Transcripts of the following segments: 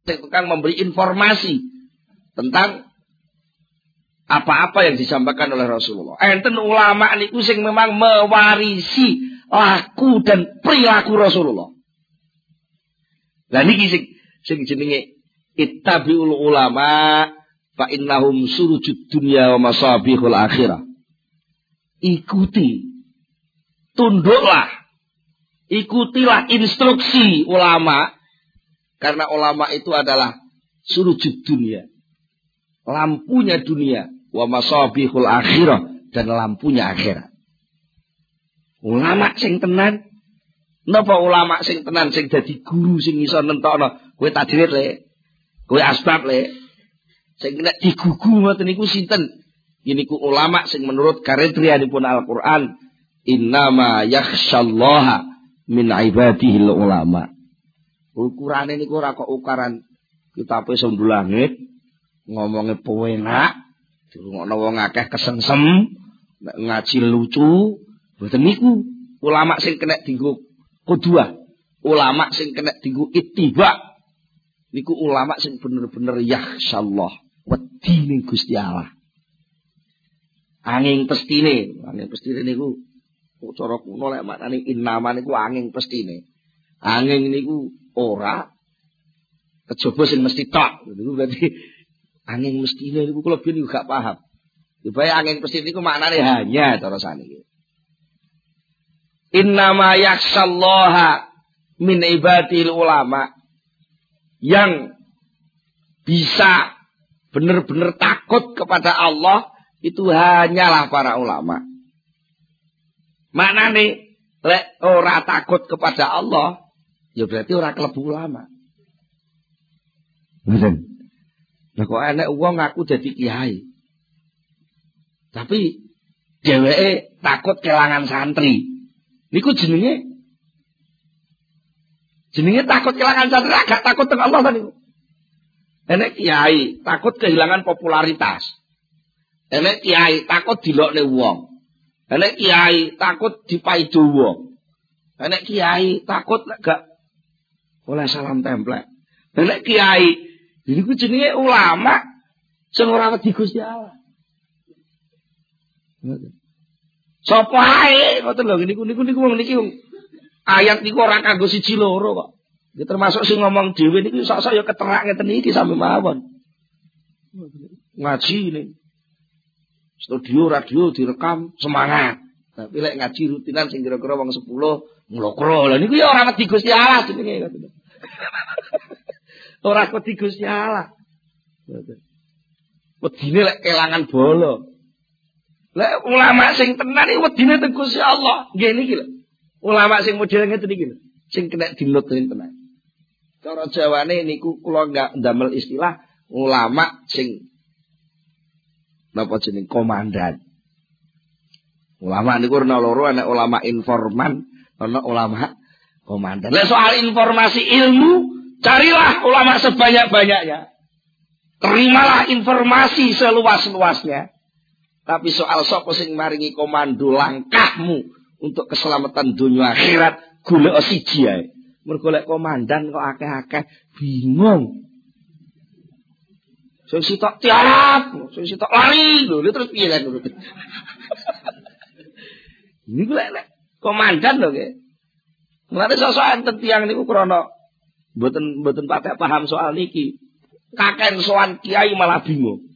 tukang memberi informasi tentang apa-apa yang disampaikan oleh Rasulullah. Enten ulama niku sing memang mewarisi laku dan perilaku Rasulullah. Lah niki sing jenenge ittabiul ulama fa innahum surujud dunya wa masabihul akhirah. Ikuti, tunduklah, ikutilah instruksi ulama, karena ulama itu adalah surujud dunya, lampunya dunia, wa masabihul akhirah, dan lampunya akhirat. Ulama sing tenan, napa ulama sing tenan sing dadi guru sing iso nentokno kowe tajwid le, kowe asbab le, sing nek digugu ngoten niku sinten? Niku ulama sing menurut karetrianipun Al-Qur'an, innama yakhsyallaha min ibadihil ulama. Ukurane niku ora kok ukuran kitabe sundul langit, ngomongnya pewenak, dirungokno wong akeh kesengsem, ngaji lucu, mboten niku. Ulama sing kena dienggo qudwah, ulama sing kena dienggo ittiba, niku ulama sing bener-bener yakhsyallah, wedi ning Gusti Allah. Angin pestine niku cara kuno lek maknane innama niku angin pestine. Angin niku ora kejaba sing mesti tok. Niku berarti angin mestine niku kula biyen gak paham. Dibaya angin pestine niku maknane hanya cara saniki. Innama yakhsyallaha min ibadil ulama, yang bisa benar-benar takut kepada Allah itu hanyalah para ulama. Maknane lek ora takut kepada Allah, ya berarti ora klebu ulama. Ngoten. Lah kok enek wong ngaku dadi kiai, tapi dheweke takut kelangan santri. Niku jenenge takut kelangan santri, agak takut dengan Allah niku. Enek kiai takut kehilangan popularitas. Enek kiai takut dilokne wong. Enek kiai takut dipaido wong. Enek kiai takut gak oleh salam templek. Enek kiai niku jenenge ulama sing ora wedi Gusti Allah. Sapa ae ngoten lho niku wong niki ayat niku ora kanggo siji loro kok. Ya termasuk sing ngomong dhewe niki sok-sok ya keterak ngeten iki sampe mawon. Ngaji ning studio radio direkam semangat. Tapi lek ngaji rutinan sing kira-kira wong 10 nglokro. Lah niku ya ora wedi Gusti Allah jenenge ngoten. Ora wedi Gusti Allah. Wedine lek kelangan bolo. Lek ulama sing tenan iki wedine teng Gusti Allah. Nggih niki lho. Ulama sing model ngeten iki lho, sing kena dinut tenan. Cara Jawane niku kula enggak ndamel istilah ulama sing napa jeneng komandan. Ulama niku ana loro, ana ulama informan, ana ulama komandan. Lek soal informasi ilmu, carilah ulama sebanyak-banyaknya. Terimalah informasi seluas-luasnya. Tapi soal sapa sing maringi komando langkahmu untuk keselamatan dunia akhirat, golek siji ae. Mergo lek komandan kok akeh-akeh bingung. Sing sitok tiarap, sing sitok lari lho, terus piye kan lho. Niku lek komandan lho nggih. Mulane sosok enten tiyang niku krana mboten patek paham soal niki. Kakek sowan kiai malah bingung.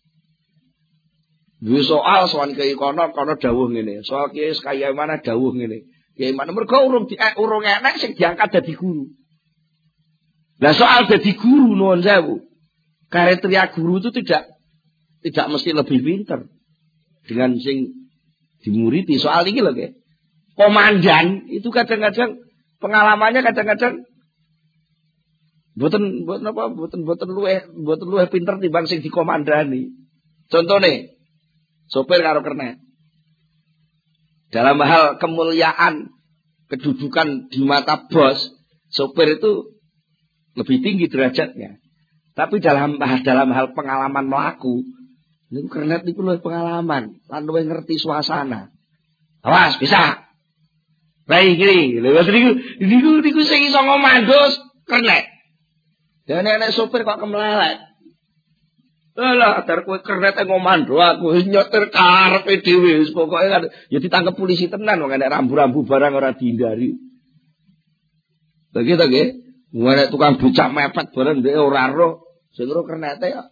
Duwe soal sowan kiai kono dawuh ngene. Soal kiai kaya mana dawuh ngene. Kiai mana mergo urung enek sing diangkat dadi guru. Lah soal dadi guru nuwun sewu. Kriteria guru itu tidak mesti lebih pinter dengan sing dimuridi. Soal iki lho nggih. Komandan itu kadang-kadang pengalamannya kadang-kadang mboten luwih pinter timbang sing dikomandani. Contone sopir karo kernet. Dalam hal kemuliaan, kedudukan di mata bos, sopir itu lebih tinggi derajatnya. Tapi dalam hal pengalaman melaku, niku kernet niku luwih pengalaman, lan luwih ngerti suasana. Awas, bisa. Baik iki, lho niku sing iso ngomando kernet. Dan nek sopir kok kemlelet. Alah, dar kowe kernet ngomando aku nyetir karepe dhewe wis pokoke kan ya ditangkep polisi tenan wong nek rambu-rambu barang ora dihindari. Begitu nggih. Nek tukang becak mepet bareng dhek ora roh, sing roh kernete ya.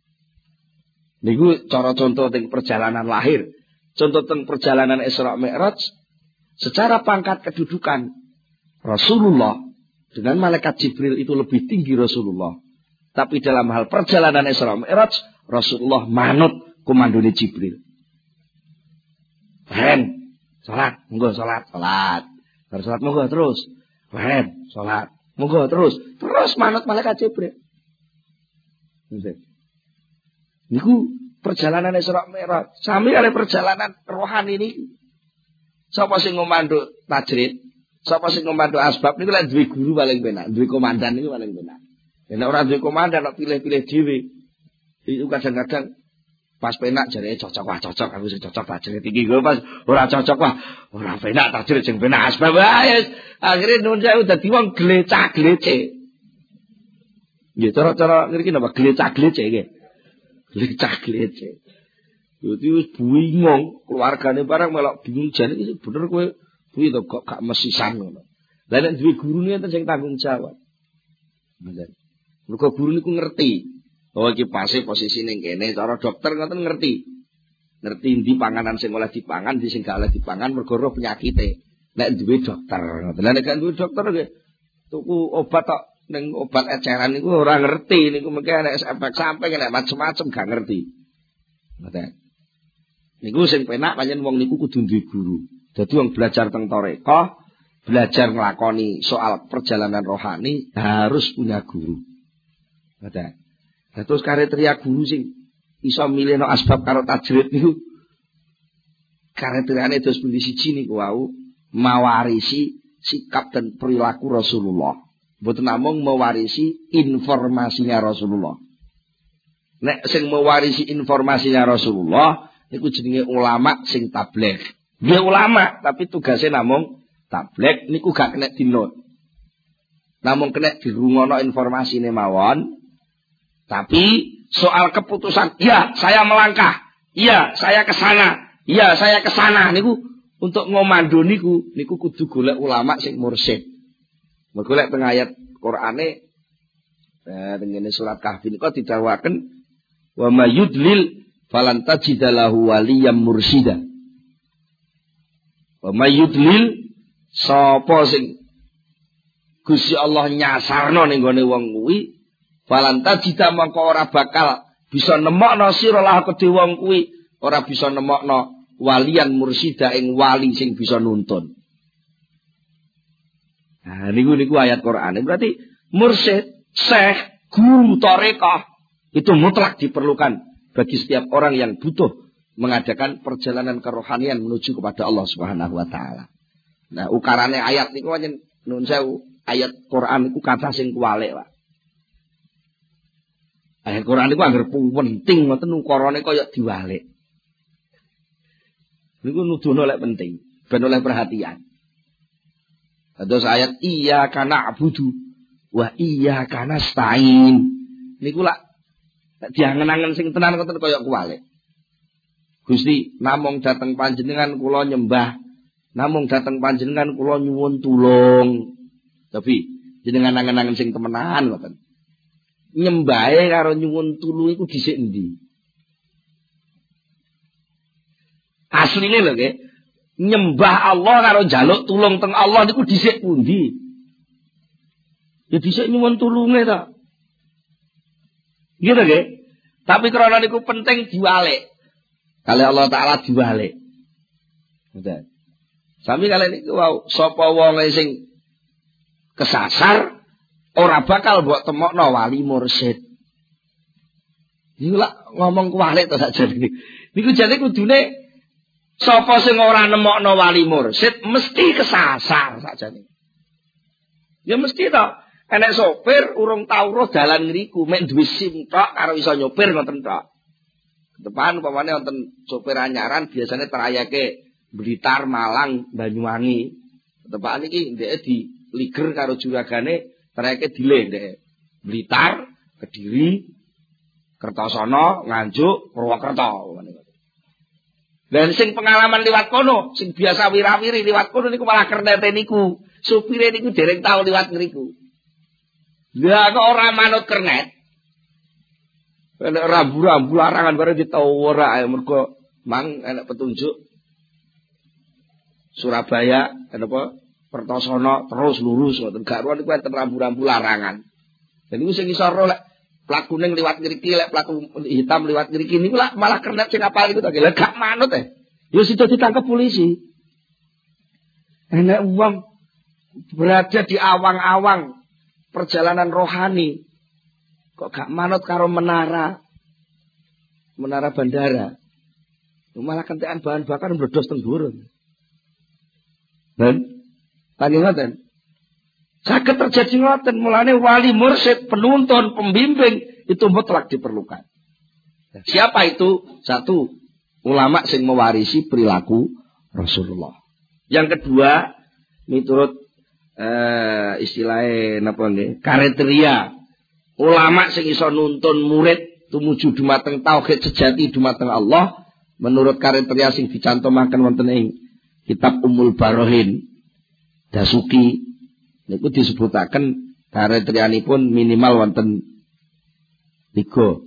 Niku cara contoh teng perjalanan lahir. Contoh teng perjalanan Isra Mi'raj secara pangkat kedudukan Rasulullah dengan malaikat Jibril itu lebih tinggi Rasulullah. Tapi dalam hal perjalanan Isra Mi'raj, Rasulullah manut komandone Jibril. Ren, salat, monggo salat. Terus salat monggo terus. Ren, salat, monggo terus. Terus manut malaikat Jibril. Niku perjalanan Isra Mi'raj. Sami kali perjalanan rohani ini. Sapa sing ngomando tajrid, sapa sing ngomando asbab niku lek duwe guru paling penak, duwe komandan niku paling penak. Nek ora duwe komandan kok pilih-pilih dhewe. Itu kadang-kadang pas penak jarene cocok aku sing cocok tajrid iki gue pas ora cocok wah ora penak tajrid sing penak asbab ae. Akhire nun saya dadi wong glecak-glece. Nggih cara-cara ngriki napa glecak-glece nggih. Glecak-glece. Dadi wis bingung keluargane barang melok bingung jane iki bener kowe kuwi to kok gak mesisan ngono. Lah nek duwe gurune enten sing tanggung jawab. Bener. Mergo guru niku ngerti. Oh iki pase posisi ning kene, cara dokter ngoten ngerti. Ngerti ndi panganan sing oleh dipangan, ndi sing gak oleh dipangan mergo roh penyakite. Nek duwe dokter, ngoten. Lah nek gak duwe dokter nggih tuku obat tok ning obat eceran niku ora ngerti niku mengke nek efek samping nek macem-macem gak ngerti. Ngoten. Niku sing penak pancen wong niku kudu duwe guru. Dadi wong belajar teng tarekah, belajar nglakoni soal perjalanan rohani harus punya guru. Ada. Nah, terus kriteria guru sing iso milihno asbab karo tajrid niku kriteriane terus pundi siji niku wau mawarisi sikap dan perilaku Rasulullah. Mboten namung mewarisi informasinya Rasulullah. Nek sing mewarisi informasinya Rasulullah niku jenenge ulama sing tabligh. Dia ulama tapi tugasnya namung tabligh niku gak kena dinot. Namung kena dirungono informasine mawon. Tapi soal keputusan, ya saya melangkah, ya saya ke sana, ya saya ke sana niku untuk ngomando niku kudu golek ulama sing mursyid. Mergo lek teng ayat Qur'ane tengene surat Kahfi niku didhawuhaken wa mayyudlil falan tajidalahu waliyam mursida. Wa mayyudlil sapa sing Gusti Allah nyasarno ning gone wong kuwi falan tajida mongko ora bakal bisa nemokno sira lah kedhe wong kuwi, ora bisa nemokno walian mursida ing wali sing bisa nuntun. Nah niku ayat Quran. Berarti mursyid, syekh, guru tarekah itu mutlak diperlukan bagi setiap orang yang butuh mengadakan perjalanan kerohanian menuju kepada Allah Subhanahu wa taala. Nah, ukarane ayat niku pancen nun sewu, ayat Quran niku kata sing kuwalik, Pak. Ayat Quran itu anggar penting ngoten ukarane kaya diwalik. Niku nuduhno lek penting, ben oleh perhatian. Terus ayat iyyaka na'budu wa iyyaka nasta'in. Niku lak diangen-angen sing tenan ngoten kaya kuwalik. Gusti, namung dateng panjenengan kula nyembah, namung dateng panjenengan kula nyuwun tulung. Tapi jenengan angen-angen sing temenan ngoten. Nyembahe karo nyuwun tulung iku dhisik endi? Asline lho nggih. Nyembah Allah karo njaluk tulung teng Allah niku dhisik pundi? Ya dhisik nyuwun tulunge ta. Gitu nggih. Tapi krana niku penting diwalik. Kali Allah Taala diwalik. Ngoten. Sami kali niku wau sapa wong sing kesasar ora bakal mbok temokno wali mursyid. Niku lak ngomong kuwalik to sakjane. Niku jane kudune sapa sing ora nemokno wali mursyid mesti kesasar sakjane. Ya mesti to. Enek sopir urung tau roh dalan ngriku, mek duwe SIM tok karo iso nyopir ngoten tok. Depan umpamane wonten sopir anyaran biasanya terayake Blitar, Malang, Banyuwangi. Tepak niki ndeke di liger karo juragane terayake dile ndeke. Blitar, Kediri, Kertosono, Nganjuk, Purwokerto. Dan sing pengalaman liwat kono, sing biasa wirawiri liwat kono niku malah kernete niku. Supire niku dereng tau liwat ngriku. Lah kok ora manut kernet. Nek rambu-rambu larangan bareng ditawara ae mergo mang enak petunjuk Surabaya apa Kertosono terus lurus ngoten gak ruan niku enten rambu-rambu larangan. Dan niku sing iso lek plat kuning liwat ngriki lek plat hitam liwat ngriki niku malah kernet sing apal iku to gak manut ya sudah ditangkap polisi. Enak uang berada di awang-awang perjalanan rohani kok gak manut karo menara bandara. Malah kentekan bahan bakar mbledos teng dhuwur. Dan tani ngoten. Saged terjadi ngoten, mulane wali mursyid, penuntun, pembimbing itu mutlak diperlukan. Siapa itu? Satu, ulama sing mewarisi perilaku Rasulullah. Yang kedua, miturut istilahnya napa nggih? Kriteria ulama sing iso nuntun murid tumuju dumateng tauhid sejati dumateng Allah menurut kriteria sing dicantumaken wonten ing kitab Ummul Barohin Dasuki niku disebutaken kriterianipun minimal wonten 3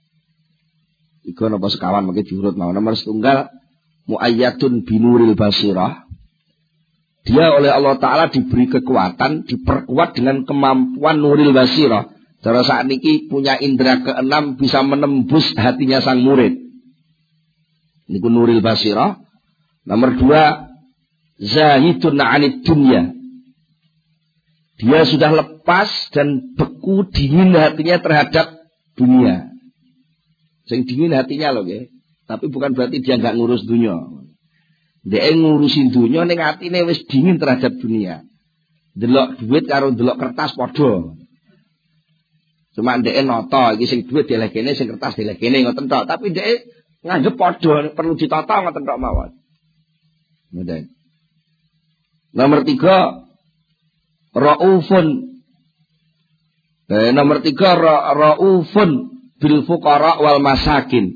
napa sekawan mangke diurut mawon. Nomor 1 muayyatun binuril basirah. Dia oleh Allah Ta'ala diberi kekuatan, diperkuat dengan kemampuan nuril basirah. Cara saat niki punya indera keenam bisa menembus hatinya sang murid. Niku nuril basirah. Nomor 2, zahidun 'anid dunya. Dia sudah lepas dan beku dingin hatinya terhadap dunia. Sing dingin hatinya loh nggih. Tapi bukan berarti dia enggak ngurus dunia. Dia ngurusin dunia ning atine wis dingin terhadap dunia. Delok duit karo delok kertas padha. Cuma ndeke nata iki sing duit dilekene sing kertas dilekene ngoten tok, tapi ndeke nganggep padha perlu ditata ngoten tok mawon. Ngoten. Nomor 3 raufun. Nomor 3 raufun bil fuqara wal masakin.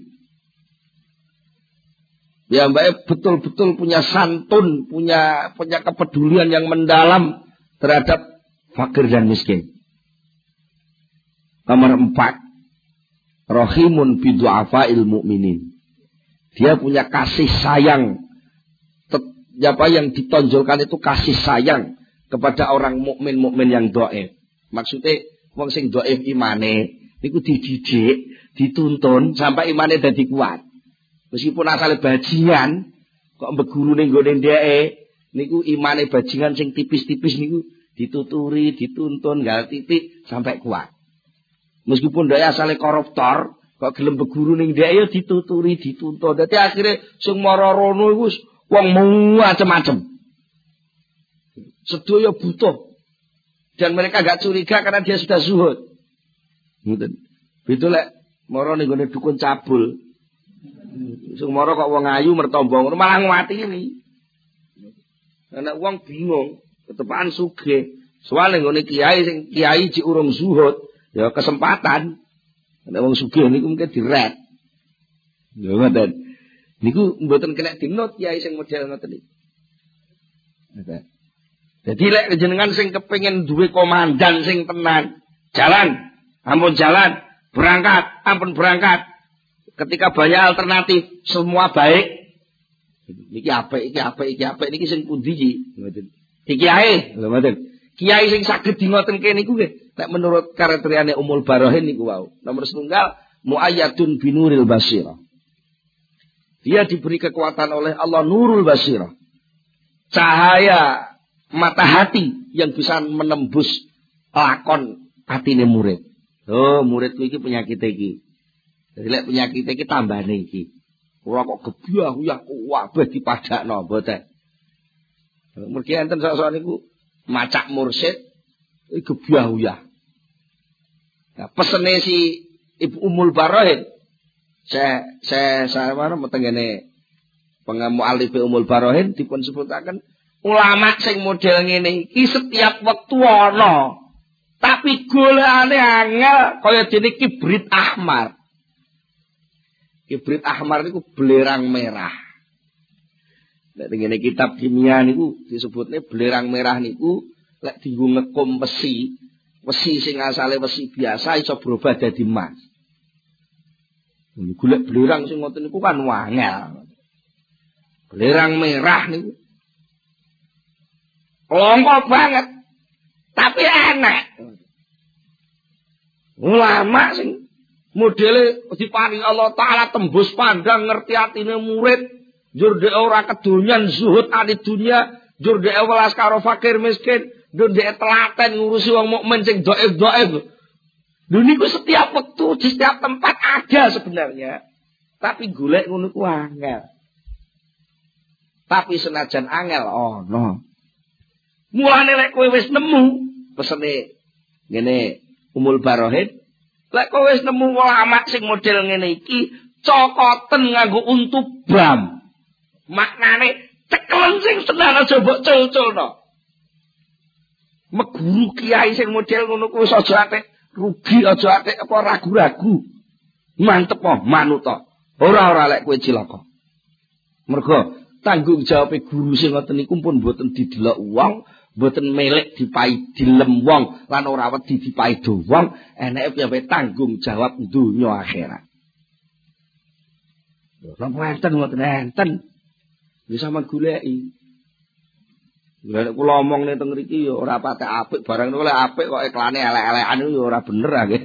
Ya mbak betul-betul punya santun, punya kepedulian yang mendalam terhadap fakir dan miskin. Nomor 4, rahimun bi du'afa'il mu'minin. Dia punya kasih sayang. Apa yang ditonjolkan itu kasih sayang kepada orang mukmin yang dhaif. Maksudnya wong sing dhaif imane niku dididik, dituntun sampai imane dadi kuat. Meskipun asale bajingan kok mbeguru ning nggone ndeke niku imane bajingan sing tipis-tipis niku dituturi, dituntun, gal titik sampai kuat. Meskipun dhek asale koruptor kok gelem beguru ning ndeke ya dituturi, dituntun. Dadi akhire sing mara rono iku wong macem-macem. Sedaya butuh. Dan mereka gak curiga karena dia sudah zuhud. Ngoten. Betul lek mara ning nggone dukun cabul. Sing mara kok wong ayu mertombong malah mati ini. Anak wong bingung, ketepaan sugih. Soale ngene kiai sing kiai cik urung zuhud, ya kesempatan. Nek wong sugih niku mungkin diret. Ya ngoten. Niku mboten kena dinot kiai sing model ngoten iki. Jadi lek jenengan sing kepengin duwe komandan sing tenan, jalan, ampun jalan, berangkat, ampun berangkat. Ketika banyak alternatif, semua baik. Iki apik, niki sing pundi iki? Ngoten. Iki ae, lho ngoten. Kiai sing saged di ngoten kene niku nggih, nek menurut kriteriane Ummul Barohin niku wau. Nomor 1 muayyatun binuril basirah. Dia diberi kekuatan oleh Allah nurul basirah. Cahaya mata hati yang bisa menembus lakon atine murid. Oh, muridku iki penyakit iki. Jadi lek penyakit iki tambane iki. Ora kok gebyah uyah kabeh dipadakno mboten. Mergi enten sok-sok niku macak mursyid gebyah uyah. Nah, pesene si Ibu Ummul Barohin saya mana metengene pengamualif Ummul Barohin dipun sebutaken ulama sing model ngene iki setiap wektu ana Tapi golekane angel kaya dene kibrit ahmar. Kibrit ahmar niku belerang merah. Nek ngene kitab kimia niku disebutne belerang merah niku lek dienggo ngekum besi sing asale besi biasa iso berubah dadi emas. Golek belerang sing ngoten niku kan wangel. Belerang merah niku longkok banget. Tapi enak. Ulama sing modele diparingi Allah Ta'ala tembus pandang ngerti atine murid, njur dhek ora kedonyan zuhud ati dunya, njur dhek welas karo fakir miskin, njur dhek telaten ngurusi wong mukmin sing dhaif-dhaif. Lho niku setiap waktu di setiap tempat ada sebenarnya. Tapi golek ngono ku angel. Tapi senajan angel ono. Mulane lek kowe wis nemu pesene ngene Umul Barohid, lek kowe wis nemu ulama sing model ngene iki cokoten nganggo untu bam. Maknane ceklen sing tenan aja mbok cul-culno. Meguru kiai sing model ngono kuwi aja atik rugi, aja atik apa ragu-ragu. Mantep po manut to. Ora lek kowe cilaka. Mergo tanggung jawab guru sing ngoten niku pun mboten didelok wong, mboten melek dipai dilem wong lan ora wedi dipai do wong, eneke piye tanggung jawab donya akhirat. Napa enten ngoten enten. Wis sampean goleki. Lha kula omong ning teng mriki ya ora patek apik, barang niku lek apik kok iklane elek-elekan niku ya ora bener nggih.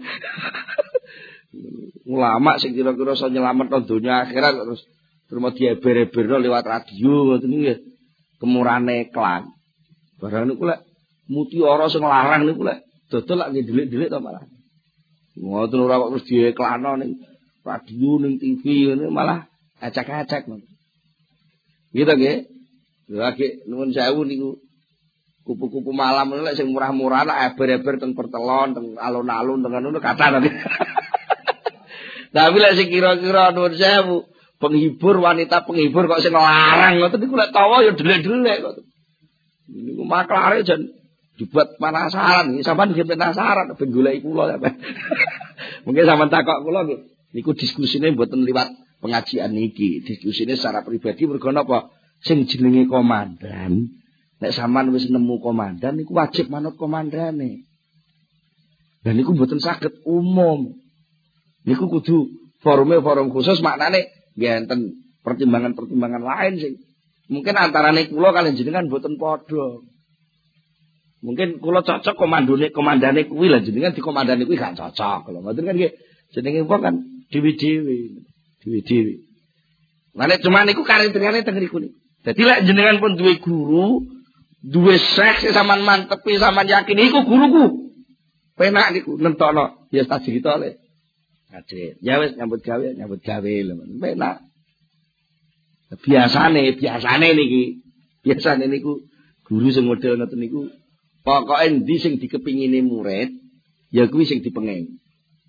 Ulama sing kira-kira iso nyelametno donya akhirat terus mau dieber-eberno lewat radio ngoten niku nggih. Kemurane iklan. Barang niku lek mutiara sing larang niku lek dodol lak ndelik-ndelik to malah. Ngoten ora kok terus diiklanno ning radio ning TV ngene malah acak-acak. Gitu nggih. Lagi nuwun sewu niku kupu-kupu malam niku lek sing murah-murah lak eber-eber teng pertelon, teng alun-alun teng ngono kata nanti. Tapi lek sing kira-kira nuwun sewu penghibur wanita penghibur kok sing larang ngoten niku lek tawa ya delik-delik kok. Niku maklare jan dibuat penasaran, sampean nggih penasaran ben goleki kula sampean. Mungkin sampean takok kula nggih. Niku diskusine mboten liwat pengajian niki, diskusine secara pribadi mergo napa? Sing jenenge komandan. Nek sampean wis nemu komandan niku wajib manut komandane. Lah niku mboten saged umum. Niku kudu forum khusus maknane nggih enten pertimbangan-pertimbangan lain sing mungkin antarane kula kaliyan jenengan mboten padha. Mungkin kula cocok komandane kuwi lah jenengan di komandane kuwi gak cocok. Lho ngoten kan nggih. Jenenge wong kan dewi-dewi. Lah nek cuma niku karentrene teng niku niku. Dadi lek jenengan pun duwe guru, duwe seks sampean mantepi sampean yakin iku guruku. Penak niku nentokno ya tak cerita le. Ajit. Ya wis nyambut gawe lho. Penak. Biasane niki. Biasane niku guru sing model ngoten niku pokoke endi sing dikepingine murid ya kuwi sing dipengen.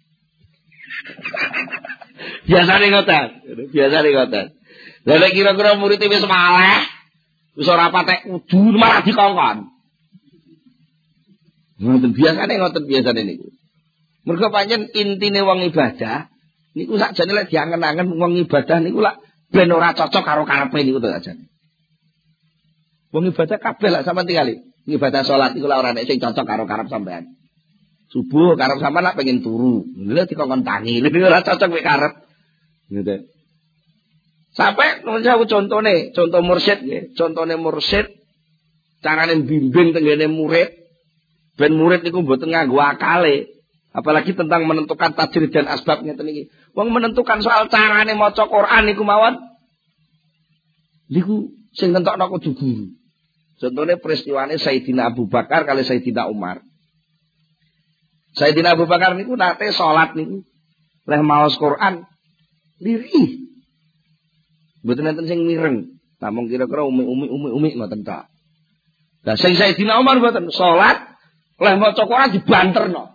Biasane ngoten. Lah nek kira-kira murid wis maleh, wis ora patek kudu malah dikongkon. Ngoten biasane niku. Mergo pancen intine wong ibadah niku sakjane lek diangen-angen wong ibadah niku lak ben ora cocok karo karepe niku to sakjane. Wong ibadah kabeh lak sampean tingali. Ibadah salat iku lak ora nek sing cocok karo karep sampean. Subuh karep sampean lak pengen turu. Lha dikongkon tangi, lha ora cocok mek karep. Ngoten. Sampai contoh mursyid nggih. Contone mursyid carane bimbing tenggene murid ben murid niku mboten nganggo akale. Apalagi tentang menentukan tajrid dan asbab ngeten iki. Wong menentukan soal carane maca Quran niku mawon. Niku sing nentokno kudu guru. Contone peristiwane Sayyidina Abu Bakar kali Sayyidina Umar. Sayyidina Abu Bakar niku nate salat niku leh maos Quran lirih. Mboten enten sing mireng. Namung kira-kira umi ngoten tok. Lah sing Sayyidina Umar mboten salat leh maca Quran dibanterno.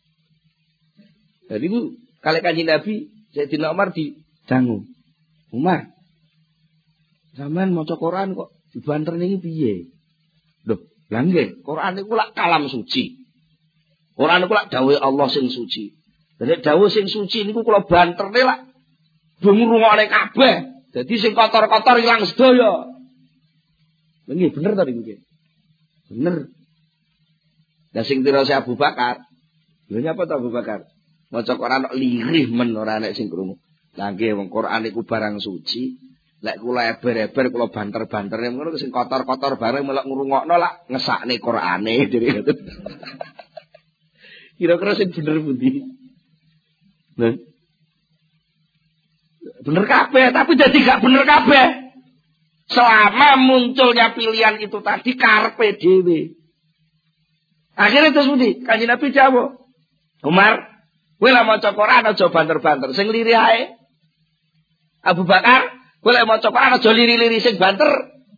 Jadi itu kali Kanjeng Nabi Sayyidina Umar didangu. Umar, sampean maca Quran kok dibanter niki piye? Lho, lha nggih, Quran niku lak kalam suci. Ora niku lak dawuhe Allah sing suci. Dadi dawuh sing suci niku kula banterne lak do ngrungokne kabeh. Dadi sing kotor-kotor ilang sedaya. Nggih bener ta niku nggih. Bener. Lah sing tirose Abu Bakar. Lha nyapa ta Abu Bakar? Maca Quran lirih men ora nek sing krungu. Lah nggih wong Quran iku barang suci. Lek kula eber-eber kula banter-banterne ngono sing kotor-kotor bareng melok ngrungokno lak ngesakne Qurane dhewe ngoten. Kira-kira sing bener pundi? Nah. Bener kabeh, tapi jadi gak bener kabeh. Selama munculnya pilihan itu tadi karepe dhewe. Akhirnya terus pundi? Kanjeng Nabi jawab, Umar, kowe lek maca Quran aja banter-banter, sing lirih ae. Abu Bakar, kowe lek maca Quran aja liri-liri sing banter.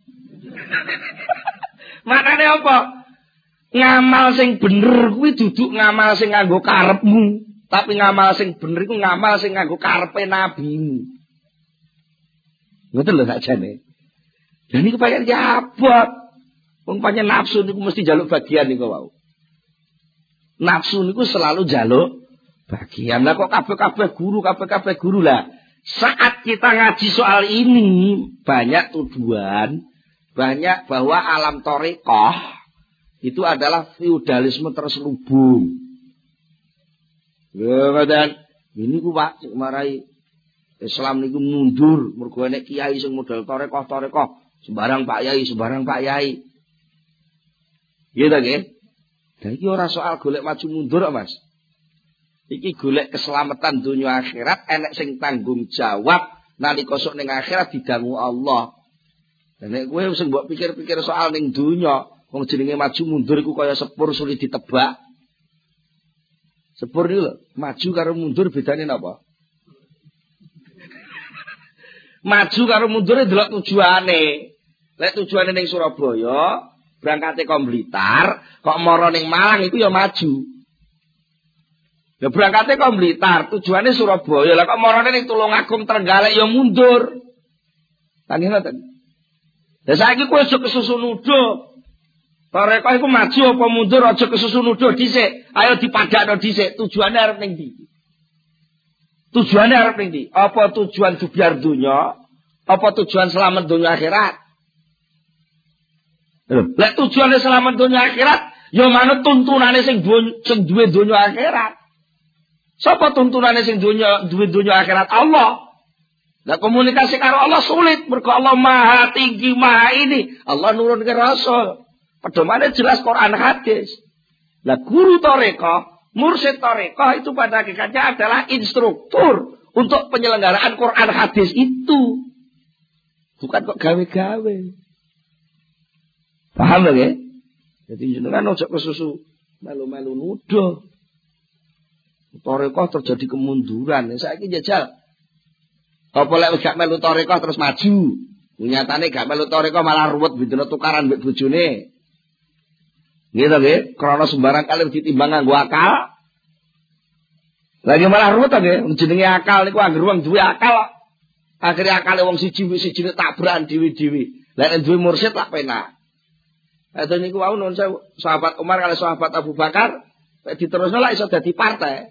Maknane apa? Ngamal sing bener kuwi duduk ngamal sing nganggo karepmu, tapi ngamal sing bener iku ngamal sing nganggo karepe nabimu. Ngoten lho sakjane. Dan niku pancen jabot. Wong pancen nafsu niku mesti njaluk bagian niku wau. Nafsu niku selalu njaluk bagian. Lah kok kabeh-kabeh guru lah. Saat kita ngaji soal ini banyak tuduhan, banyak bahwa alam thariqah itu adalah feudalisme terselubung. Ya dan ini ku Pak sing marai Islam niku mundur mergo nek kiai sing model thariqah sembarang Pak Yai. Iya ta nggih? Lah iki ora soal golek maju mundur kok Mas. Iki golek keselamatan dunia akhirat enek sing tanggung jawab nalika sok ning akhirat didangu Allah. Dan nek kowe sing mbok pikir-pikir soal ning dunya wong jenenge maju mundur iku kaya sepur sulit ditebak. Sepur iki lho, maju karo mundur bedane napa? Maju karo mundure delok tujuane. Lek tujuane ning Surabaya, berangkate kok Blitar, kok mara ning Malang iku ya maju. Ya berangkate kok Blitar, tujuane Surabaya, lah kok marane ning Tulungagung Trenggalek ya mundur. Kan ngoten. Lah saiki kowe aja kesusu nuduh. Thariqah iku maju apa mundur aja kesusu nuduh dhisik. Ayo dipadakno dhisik. Tujuane arep ning ndi? Tujuane arep ning ndi? Apa tujuan dubyar dunya? Apa tujuan selamat dunya akhirat? Lek tujuane selamat dunya akhirat, ya manut tuntunane sing duwe dunya akhirat. Sapa tuntunane sing duwe dunya akhirat? Allah. Lah komunikasi karo Allah sulit mergo Allah Maha Tinggi, Maha ini. Allah nurunke rasul. Pedomane jelas Quran hadis. Lah guru thariqah, mursyid thariqah itu pada hakikatnya adalah instruktur untuk penyelenggaraan Quran hadis itu. Bukan kok gawe-gawe. Paham lho nggih? Jadi jenengan ojo kesusu melu-melu nuduh. Thariqah terjadi kemunduran. Saiki jajal. Apa lek gak melu thariqah terus maju? Nyatane gak melu thariqah malah ruwet bendina tukaran mbek bojone. Gitu nggih, krana sembarang kali ditimbang nganggo akal. Lagi malah ruwet ta nggih, jenenge akal niku anggere wong duwe akal. Akhire akale wong siji tabrakan dhewe-dhewe. Lah nek duwe mursyid lak penak. Ada niku wau nuwun sewu, sahabat Umar kali sahabat Abu Bakar diterusno lak iso dadi partai.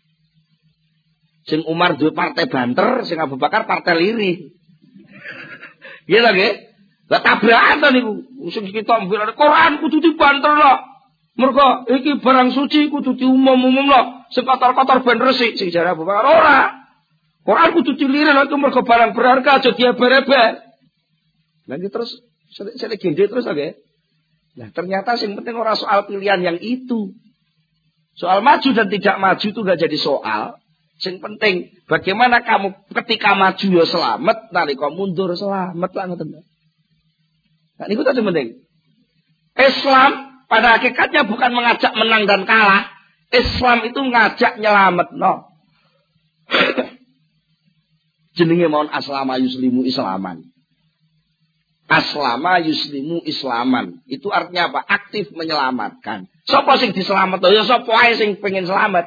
Sing Umar duwe partai banter, sing Abu Bakar partai lirih. Gitu nggih? Lah tabrakan to niku. Sing kita mbelane Quran kudu dibanterno. Mergo iki barang suci kudu diumum-umumno. Sing kotor-kotor ben resik sing jare Abu Bakar ora. Quran kudu dilirik lho mergo barang berharga aja dieber-eber. Lah terus sele gende terus nggih. Nah ternyata yang penting orang soal pilihan yang itu. Soal maju dan tidak maju itu gak jadi soal. Yang penting bagaimana kamu ketika maju ya selamat, nalika mundur selamat lah ngoten. Nah niku tadi penting. Islam pada hakikatnya bukan mengajak menang dan kalah. Islam itu ngajak nyelametno. Jenenge mawon aslama yuslimu islaman. Aslama yuslimu islaman. Itu artinya apa? Aktif menyelamatkan. Sapa sing diselametno? Ya sapa ae sing pengen selamat.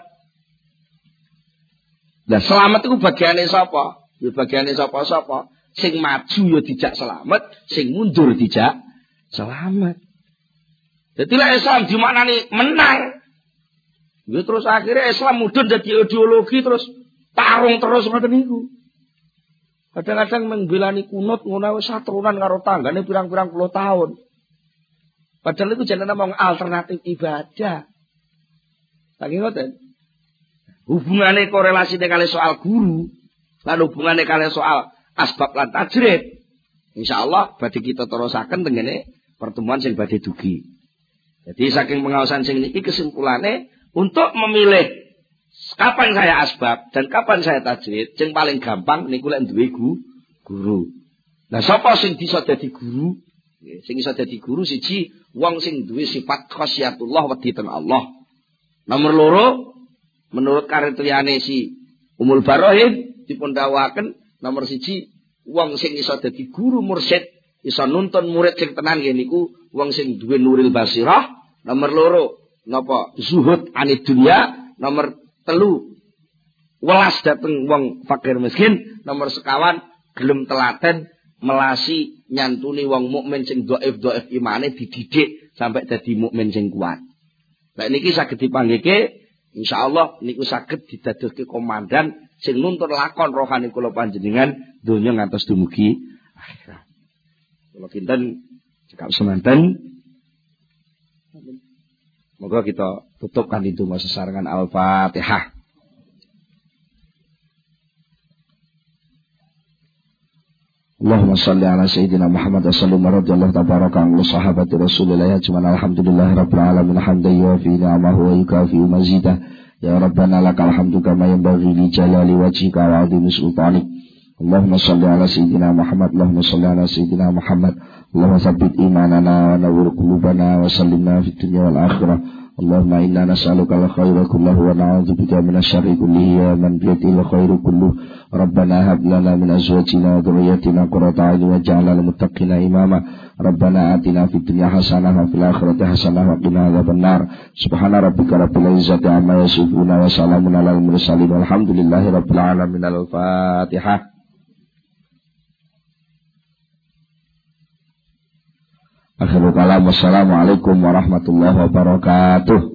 Lah selamat itu bagiane sapa? Ya bagiane sapa-sapa. Sing maju ya dijak selamat, sing mundur dijak selamat. Jadi lah Islam dimaknani menang. Nggih terus akhirnya Islam mudhun dadi ideologi terus tarung terus ngoten niku. Kadang-kadang membelani kunut ngono wis saturunan karo tanggane pirang-pirang puluh tahun. Padahal itu jenenge namung alternatif ibadah. Saking ngoten. Hubungane korelasine kali soal guru, lan hubungane kali soal asbab lan tajrid. Insyaallah badhe kita terusaken tengene pertemuan sing badhe dugi. Jadi saking pengawasan sing niki kesimpulannya untuk memilih kapan saya asbab dan kapan saya tajwid, sing paling gampang niku lek duwe guru. Nah, sapa sing bisa dadi guru? Sing iso dadi guru siji wong sing duwe sifat khasyatullah wedi teng Allah. Nomor loro, menurut kriteriane si Umul Barohin dipun dawuhaken nomor siji wong sing iso dadi guru mursyid, iso nuntun murid sing tenan nggih niku wong sing duwe nuril basirah. Nomor loro napa zuhud anid dunya. Nomor telu welas dateng wong fakir miskin. Nomor sekawan gelem telaten melasi nyantuni wong mukmin sing dhaif imane dididik sampai dadi mukmin sing kuat. Lah niki saged dipanggihke insyaallah niku saged didadoske komandan sing nuntun lakon rohani kula panjenengan donya ngantos dumugi akhirat. Kula kinten cekap semanten. Moga kita tutup kanthi donga sesarengan Al-Fatihah. Allahumma shalli ala sayyidina Muhammad wa sallim radhiyallahu tabaraka an sahabati Rasulillah ajma'in alhamdulillahirabbil alamin hamdan yuwafi ni'amahu wa yukafi mazidah. Ya Rabbana lakal hamdu kama yanbaghi li jalali wajhika wa 'azimi sultanik. Allahumma shalli ala sayyidina Muhammad, Allahumma shalli ala sayyidina Muhammad. Allahumma tsabbit imanana wa nawwir qulubana wa sallimna fid dunya wal akhirah. Allahumma inna nas'aluka al-khayra kullahu wa na'udzubika minasy-syarri kullihi ya man biyadil khairu kulluh. Rabbana hab lana min azwajina wa dhurriyyatina qurrata a'yun waj'alna lil muttaqina imama. Rabbana atina fid dunya hasanah wa fil akhirati hasanah wa qina adzabannar. Subhana rabbika rabbil izzati amma yasifun wa salamun alal mursalin walhamdulillahi rabbil alamin. Al-Fatihah. Akhirul kalam, wassalamualaikum warahmatullahi wabarakatuh.